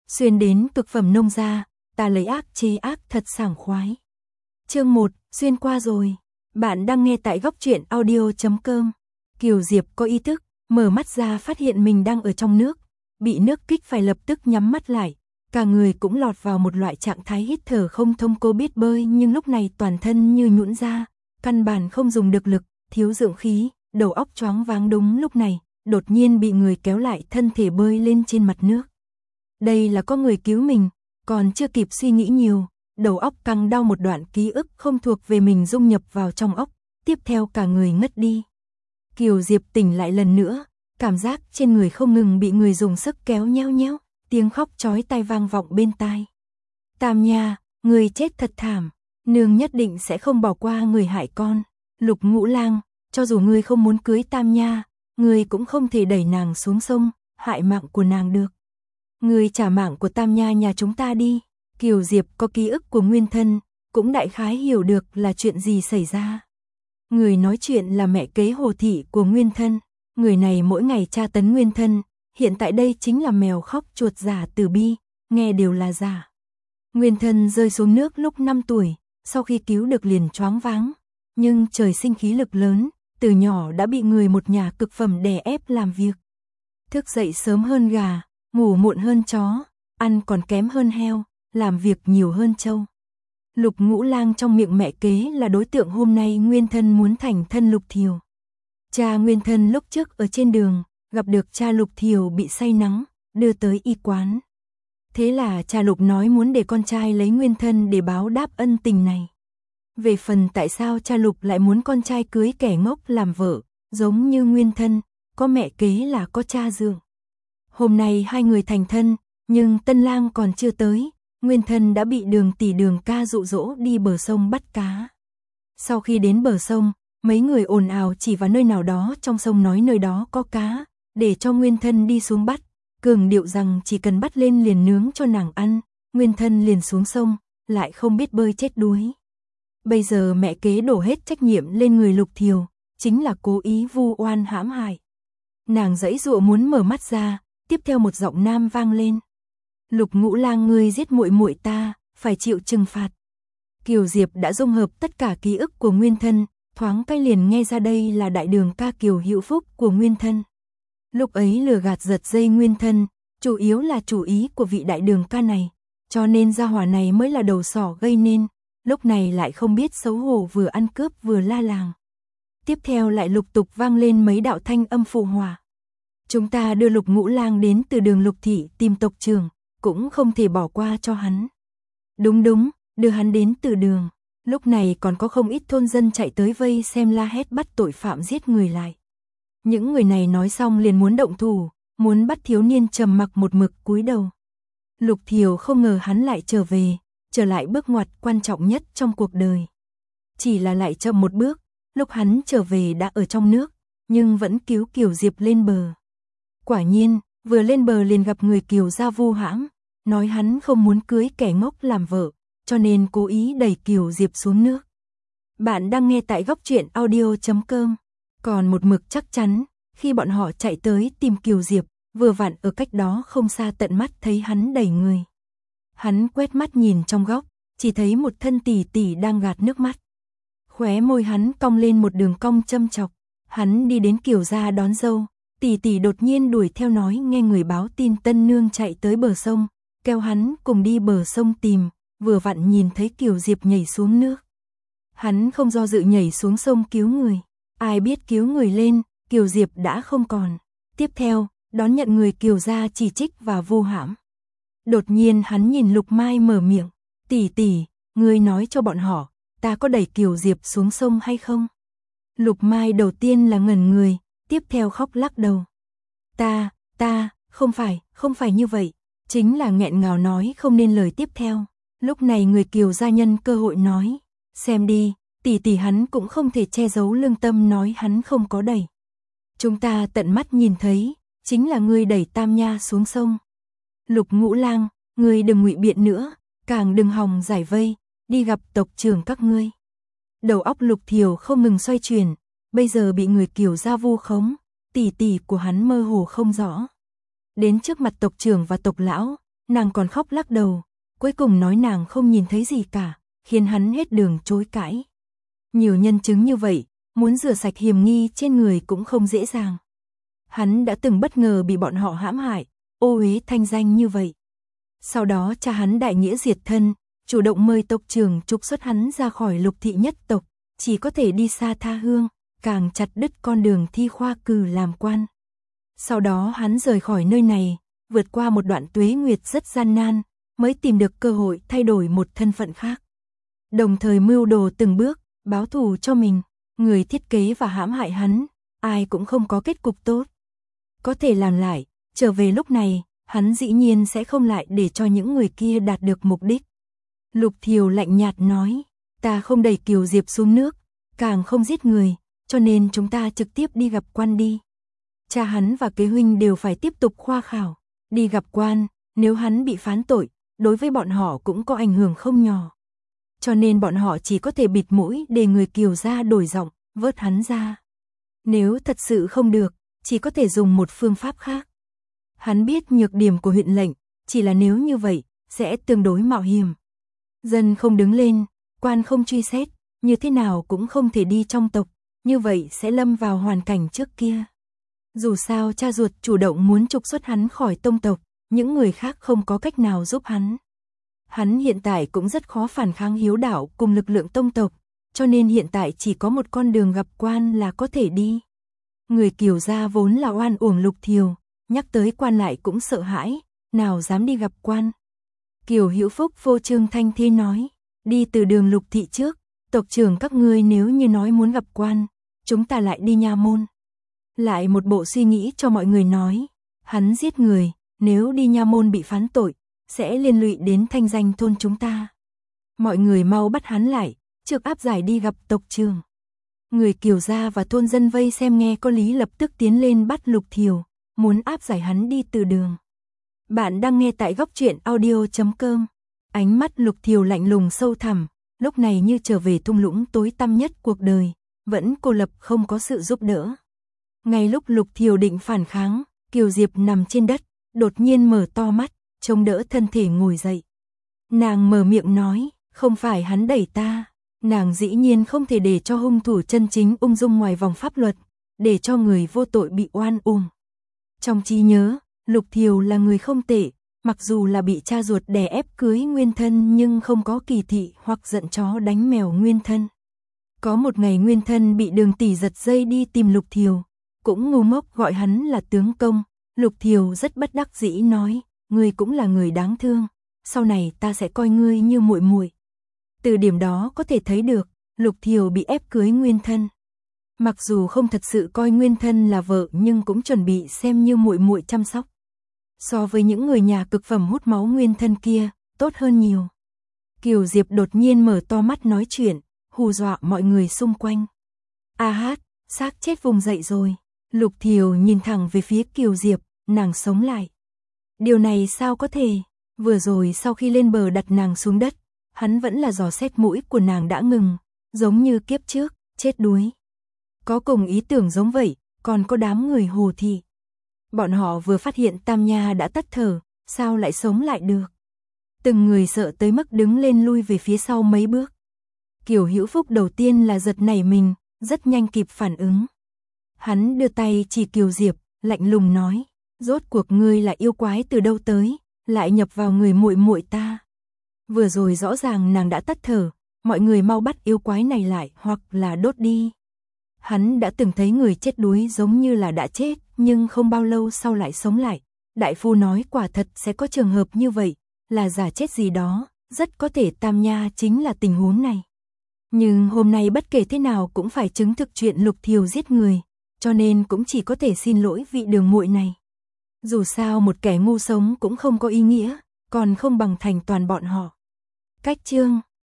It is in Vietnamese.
Xuyên đến cực phẩm nông gia, ta lấy ác chế ác thật sảng khoái. Chương 1, xuyên qua rồi. Bạn đang nghe tại góc truyện audio.com. Kiều Diệp có ý thức, mở mắt ra phát hiện mình đang ở trong nước, bị nước kích phải lập tức nhắm mắt lại. Cả người cũng lọt vào một loại trạng thái hít thở không thông. Cô biết bơi nhưng lúc này toàn thân như nhũn ra, căn bản không dùng được lực, thiếu dưỡng khí, đầu óc choáng váng. Đúng lúc này, đột nhiên bị người kéo lại, thân thể bơi lên trên mặt nước. Đây là có người cứu mình, còn chưa kịp suy nghĩ nhiều, đầu óc căng đau, một đoạn ký ức không thuộc về mình dung nhập vào trong óc, tiếp theo cả người ngất đi. Kiều Diệp tỉnh lại lần nữa, cảm giác trên người không ngừng bị người dùng sức kéo nheo nheo, tiếng khóc chói tai vang vọng bên tai. Tam Nha, người chết thật thảm, nương nhất định sẽ không bỏ qua người hại con. Lục Ngũ Lang, cho dù ngươi không muốn cưới Tam Nha, ngươi cũng không thể đẩy nàng xuống sông, hại mạng của nàng được. Ngươi trả mạng của Tam Nha nhà chúng ta đi. Kiều Diệp có ký ức của nguyên thân, cũng đại khái hiểu được là chuyện gì xảy ra. Người nói chuyện là mẹ kế Hồ thị của nguyên thân, người này mỗi ngày tra tấn nguyên thân, hiện tại đây chính là mèo khóc chuột giả Từ Bi, nghe đều là giả. Nguyên thân rơi xuống nước lúc 5 tuổi, sau khi cứu được liền choáng váng, nhưng trời sinh khí lực lớn, từ nhỏ đã bị người một nhà cực phẩm đè ép làm việc. Thức dậy sớm hơn gà, ngủ muộn hơn chó, ăn còn kém hơn heo, làm việc nhiều hơn trâu. Lục Ngũ Lang trong miệng mẹ kế là đối tượng hôm nay nguyên thân muốn thành thân Lục Thiều. Cha nguyên thân lúc trước ở trên đường, gặp được cha Lục Thiều bị say nắng, đưa tới y quán. Thế là cha Lục nói muốn để con trai lấy nguyên thân để báo đáp ân tình này. Về phần tại sao cha Lục lại muốn con trai cưới kẻ ngốc làm vợ, giống như nguyên thân, có mẹ kế là có cha dượng. Hôm nay hai người thành thân, nhưng tân lang còn chưa tới, nguyên thân đã bị Đường tỷ Đường ca dụ dỗ đi bờ sông bắt cá. Sau khi đến bờ sông, mấy người ồn ào chỉ vào nơi nào đó trong sông nói nơi đó có cá, để cho nguyên thân đi xuống bắt, cường điệu rằng chỉ cần bắt lên liền nướng cho nàng ăn. Nguyên thân liền xuống sông, lại không biết bơi chết đuối. Bây giờ mẹ kế đổ hết trách nhiệm lên người Lục Thiều, chính là cố ý vu oan hãm hại. Nàng giãy giụa muốn mở mắt ra, tiếp theo một giọng nam vang lên. Lục Ngũ Lang, ngươi giết muội muội ta, phải chịu trừng phạt. Kiều Diệp đã dung hợp tất cả ký ức của nguyên thân, thoáng cái liền nghe ra đây là đại đường ca Kiều Hữu Phúc của nguyên thân. Lúc ấy lừa gạt giật dây nguyên thân, chủ yếu là chủ ý của vị đại đường ca này, cho nên gia hỏa này mới là đầu sỏ gây nên, lúc này lại không biết xấu hổ, vừa ăn cướp vừa la làng. Tiếp theo lại lục tục vang lên mấy đạo thanh âm phụ họa. Chúng ta đưa Lục Ngũ Lang đến từ đường Lục thị tìm tộc trưởng, cũng không thể bỏ qua cho hắn. Đúng, đưa hắn đến từ đường. Lúc này còn có không ít thôn dân chạy tới vây xem, la hét bắt tội phạm giết người lại. Những người này nói xong liền muốn động thủ, muốn bắt thiếu niên trầm mặc một mực cúi đầu. Lục Thiều không ngờ hắn lại trở về, trở lại bước ngoặt quan trọng nhất trong cuộc đời. Chỉ là lại chậm một bước, lúc hắn trở về đã ở trong nước, nhưng vẫn cứu Kiều Diệp lên bờ. Quả nhiên, vừa lên bờ liền gặp người Kiều gia vu hãm, nói hắn không muốn cưới kẻ ngốc làm vợ, cho nên cố ý đẩy Kiều Diệp xuống nước. Bạn đang nghe tại góc truyện audio.com. Còn một mực chắc chắn, khi bọn họ chạy tới tìm Kiều Diệp, vừa vặn ở cách đó không xa tận mắt thấy hắn đẩy người. Hắn quét mắt nhìn trong góc, chỉ thấy một thân tỷ tỷ đang gạt nước mắt. Khóe môi hắn cong lên một đường cong châm chọc. Hắn đi đến Kiều gia đón dâu, tỷ tỷ đột nhiên đuổi theo nói nghe người báo tin tân nương chạy tới bờ sông, kêu hắn cùng đi bờ sông tìm, vừa vặn nhìn thấy Kiều Diệp nhảy xuống nước. Hắn không do dự nhảy xuống sông cứu người, ai biết cứu người lên, Kiều Diệp đã không còn. Tiếp theo, đón nhận người Kiều gia chỉ trích và vu hãm. Đột nhiên hắn nhìn Lục Mai mở miệng, tỷ tỷ, ngươi nói cho bọn họ, ta có đẩy Kiều Diệp xuống sông hay không? Lục Mai đầu tiên là ngẩn người, tiếp theo khóc lắc đầu. Ta, không phải như vậy, chính là nghẹn ngào nói không nên lời tiếp theo. Lúc này người Kiều gia nhân cơ hội nói, xem đi, tỷ hắn cũng không thể che giấu lương tâm nói hắn không có đẩy. Chúng ta tận mắt nhìn thấy, chính là ngươi đẩy Tam Nha xuống sông. Lục Ngũ Lang, ngươi đừng ngụy biện nữa, càng đừng hòng giải vây, đi gặp tộc trưởng các ngươi. Đầu óc Lục Thiều không ngừng xoay chuyển, bây giờ bị người Kiều gia vu khống, tỷ của hắn mơ hồ không rõ. Đến trước mặt tộc trưởng và tộc lão, nàng còn khóc lắc đầu, cuối cùng nói nàng không nhìn thấy gì cả, khiến hắn hết đường chối cãi. Nhiều nhân chứng như vậy, muốn rửa sạch hiểm nghi trên người cũng không dễ dàng. Hắn đã từng bất ngờ bị bọn họ hãm hại, ô uế thanh danh như vậy. Sau đó cha hắn đại nghĩa diệt thân, chủ động mời tộc trưởng trục xuất hắn ra khỏi Lục thị nhất tộc, chỉ có thể đi xa tha hương, càng chặt đứt con đường thi khoa cử làm quan. Sau đó hắn rời khỏi nơi này, vượt qua một đoạn tuế nguyệt rất gian nan, mới tìm được cơ hội thay đổi một thân phận khác. Đồng thời mưu đồ từng bước, báo thù cho mình, người thiết kế và hãm hại hắn, ai cũng không có kết cục tốt. Có thể làm lại, trở về lúc này, hắn dĩ nhiên sẽ không lại để cho những người kia đạt được mục đích. Lục Thiều lạnh nhạt nói, ta không đẩy Kiều Diệp xuống nước, càng không giết người, cho nên chúng ta trực tiếp đi gặp quan đi. Cha hắn và kế huynh đều phải tiếp tục khoa khảo, đi gặp quan, nếu hắn bị phán tội, đối với bọn họ cũng có ảnh hưởng không nhỏ. Cho nên bọn họ chỉ có thể bịt mũi để người Kiều gia đổi giọng, vớt hắn ra. Nếu thật sự không được, chỉ có thể dùng một phương pháp khác. Hắn biết nhược điểm của huyện lệnh, chỉ là nếu như vậy, sẽ tương đối mạo hiểm. Dân không đứng lên, quan không truy xét, như thế nào cũng không thể đi trong tộc, như vậy sẽ lâm vào hoàn cảnh trước kia. Dù sao cha ruột chủ động muốn trục xuất hắn khỏi tông tộc, những người khác không có cách nào giúp hắn. Hắn hiện tại cũng rất khó phản kháng hiếu đạo cùng lực lượng tông tộc, cho nên hiện tại chỉ có một con đường gặp quan là có thể đi. Người Kiều gia vốn là oan uổng Lục Thiều, nhắc tới quan lại cũng sợ hãi, nào dám đi gặp quan. Kiều Hữu Phúc vô trương thanh thế nói, đi từ đường Lục thị trước, tộc trưởng các ngươi nếu như nói muốn gặp quan, chúng ta lại đi nha môn. Lại một bộ suy nghĩ cho mọi người nói, hắn giết người, nếu đi nha môn bị phán tội, sẽ liên lụy đến thanh danh thôn chúng ta. Mọi người mau bắt hắn lại, trước áp giải đi gặp tộc trưởng. Người Kiều gia và thôn dân vây xem nghe có lý lập tức tiến lên bắt Lục Thiều, muốn áp giải hắn đi từ đường. Bạn đang nghe tại góc truyện audio.com. Ánh mắt Lục Thiều lạnh lùng sâu thẳm, lúc này như trở về thung lũng tối tăm nhất cuộc đời, vẫn cô lập không có sự giúp đỡ. Ngay lúc Lục Thiều định phản kháng, Kiều Diệp nằm trên đất, đột nhiên mở to mắt, chống đỡ thân thể ngồi dậy. Nàng mở miệng nói, không phải hắn đẩy ta. Nàng dĩ nhiên không thể để cho hung thủ chân chính ung dung ngoài vòng pháp luật, để cho người vô tội bị oan uổng. Trong trí nhớ, Lục Thiều là người không tệ, mặc dù là bị cha ruột đè ép cưới nguyên thân nhưng không có kỳ thị hoặc giận chó đánh mèo nguyên thân. Có một ngày nguyên thân bị Đường tỷ giật dây đi tìm Lục Thiều, cũng ngu ngốc gọi hắn là tướng công. Lục Thiều rất bất đắc dĩ nói, ngươi cũng là người đáng thương, sau này ta sẽ coi ngươi như muội muội. Từ điểm đó có thể thấy được, Lục Thiều bị ép cưới nguyên thân. Mặc dù không thật sự coi nguyên thân là vợ nhưng cũng chuẩn bị xem như muội muội chăm sóc. So với những người nhà cực phẩm hút máu nguyên thân kia, tốt hơn nhiều. Kiều Diệp đột nhiên mở to mắt nói chuyện, hù dọa mọi người xung quanh. A hát, xác chết vùng dậy rồi. Lục Thiều nhìn thẳng về phía Kiều Diệp, nàng sống lại. Điều này sao có thể? Vừa rồi sau khi lên bờ đặt nàng xuống đất, hắn vẫn là dò xét mũi của nàng đã ngừng, giống như kiếp trước, chết đuối. Có cùng ý tưởng giống vậy, còn có đám người Hồ thị. Bọn họ vừa phát hiện Tam Nha đã tắt thở, sao lại sống lại được? Từng người sợ tới mức đứng lên lui về phía sau mấy bước. Kiều Hữu Phúc đầu tiên là giật nảy mình, rất nhanh kịp phản ứng. Hắn đưa tay chỉ Kiều Diệp, lạnh lùng nói, rốt cuộc ngươi là yêu quái từ đâu tới, lại nhập vào người muội muội ta. Vừa rồi rõ ràng nàng đã tắt thở, mọi người mau bắt yêu quái này lại hoặc là đốt đi. Hắn đã từng thấy người chết đuối giống như là đã chết, nhưng không bao lâu sau lại sống lại. Đại phu nói quả thật sẽ có trường hợp như vậy, là giả chết gì đó, rất có thể Tam Nha chính là tình huống này. Nhưng hôm nay bất kể thế nào cũng phải chứng thực chuyện Lục Thiều giết người, cho nên cũng chỉ có thể xin lỗi vị đường muội này. Dù sao một kẻ ngu sống cũng không có ý nghĩa, còn không bằng thành toàn bọn họ. Cách chương